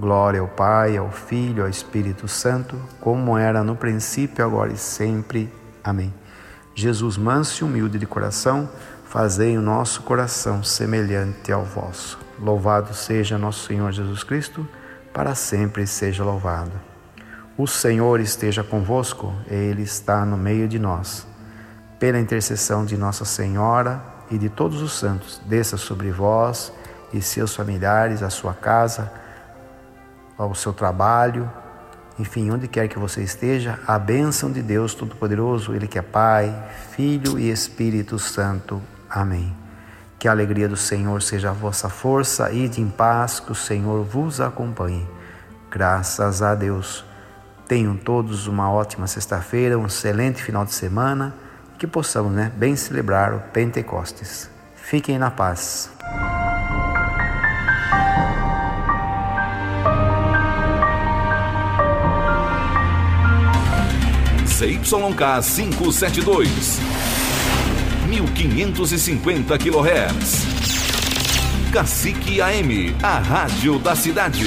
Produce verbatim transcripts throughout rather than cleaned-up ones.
Glória ao Pai, ao Filho, ao Espírito Santo, como era no princípio, agora e sempre. Amém. Jesus, manso e humilde de coração, fazei o nosso coração semelhante ao vosso. Louvado seja nosso Senhor Jesus Cristo, para sempre seja louvado. O Senhor esteja convosco, Ele está no meio de nós. Pela intercessão de Nossa Senhora e de todos os santos, desça sobre vós e seus familiares, a sua casa, ao seu trabalho, enfim, onde quer que você esteja, a bênção de Deus Todo-Poderoso, Ele que é Pai, Filho e Espírito Santo. Amém. Que a alegria do Senhor seja a vossa força, ide em paz, que o Senhor vos acompanhe. Graças a Deus. Tenham todos uma ótima sexta-feira, um excelente final de semana, que possamos, né, bem celebrar o Pentecostes. Fiquem na paz. C Y K quinhentos e setenta e dois, mil quinhentos e cinquenta quilohertz. Cacique A M, a rádio da cidade.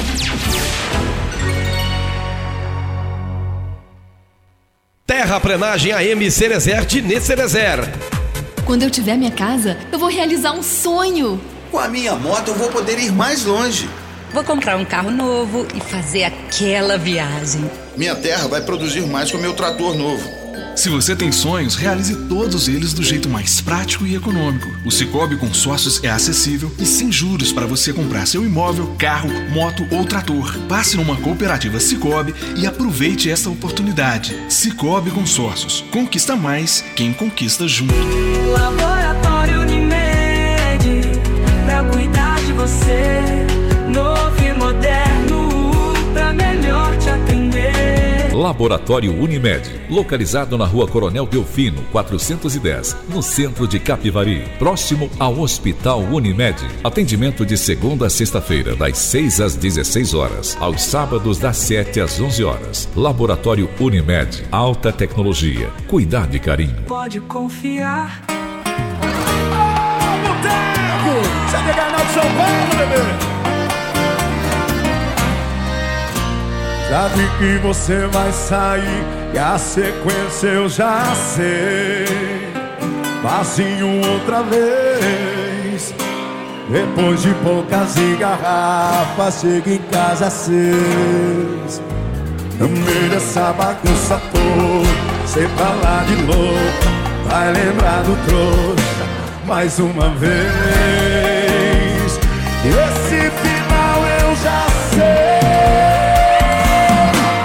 Terraplenagem A M Cerezer de Necerezer. Quando eu tiver minha casa, eu vou realizar um sonho. Com a minha moto eu vou poder ir mais longe. Vou comprar um carro novo e fazer aquela viagem. Minha terra vai produzir mais com o meu trator novo. Se você tem sonhos, realize todos eles do jeito mais prático e econômico. O Sicoob Consórcios é acessível e sem juros para você comprar seu imóvel, carro, moto ou trator. Passe numa cooperativa Sicoob e aproveite essa oportunidade. Sicoob Consórcios. Conquista mais quem conquista junto. Laboratório Unimed, pra cuidar de você. Novo e moderno, pra melhor te atender. Laboratório Unimed, localizado na Rua Coronel Delfino, quatrocentos e dez, no centro de Capivari, próximo ao Hospital Unimed. Atendimento de segunda a sexta-feira, das seis às dezesseis horas, aos sábados das sete às onze horas. Laboratório Unimed, alta tecnologia, cuidado e carinho. Pode confiar. Ô, Boteco! Você quer ganhar de São Paulo, bebê? Sabe que você vai sair e a sequência eu já sei. Facinho outra vez. Depois de poucas garrafas, chega em casa às seis. No meio dessa bagunça toda, cê tá lá de louco, vai lembrar do trouxa mais uma vez. Esse